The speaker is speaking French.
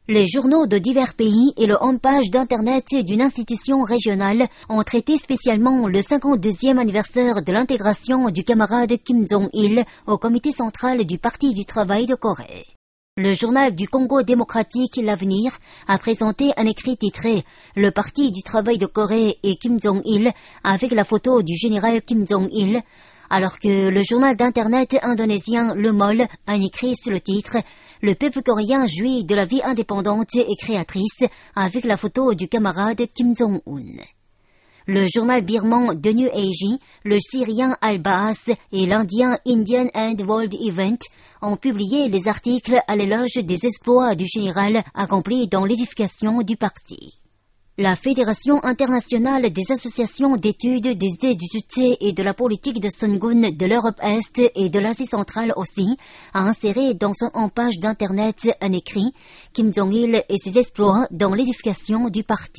Les journaux de divers pays et le homepage d'Internet d'une institution régionale ont traité spécialement le 52e anniversaire de l'intégration du camarade Kim Jong-il au comité central du Parti du travail de Corée. Le journal du Congo démocratique L'Avenir a présenté un écrit titré « Le Parti du travail de Corée et Kim Jong-il » avec la photo du général Kim Jong-il, alors que le journal d'internet indonésien Le Mol a écrit sur le titre « Le peuple coréen jouit de la vie indépendante et créatrice » avec la photo du camarade Kim Jong-un. Le journal birman The New Age, le syrien Al-Baas et l'indien Indian and World Event ont publié les articles à l'éloge des exploits du général accomplis dans l'édification du parti. La Fédération internationale des associations d'études des idées du justice et de la politique de Sungun de l'Europe Est et de l'Asie centrale aussi a inséré dans son homepage d'Internet un écrit « Kim Jong-il et ses exploits dans l'édification du parti ».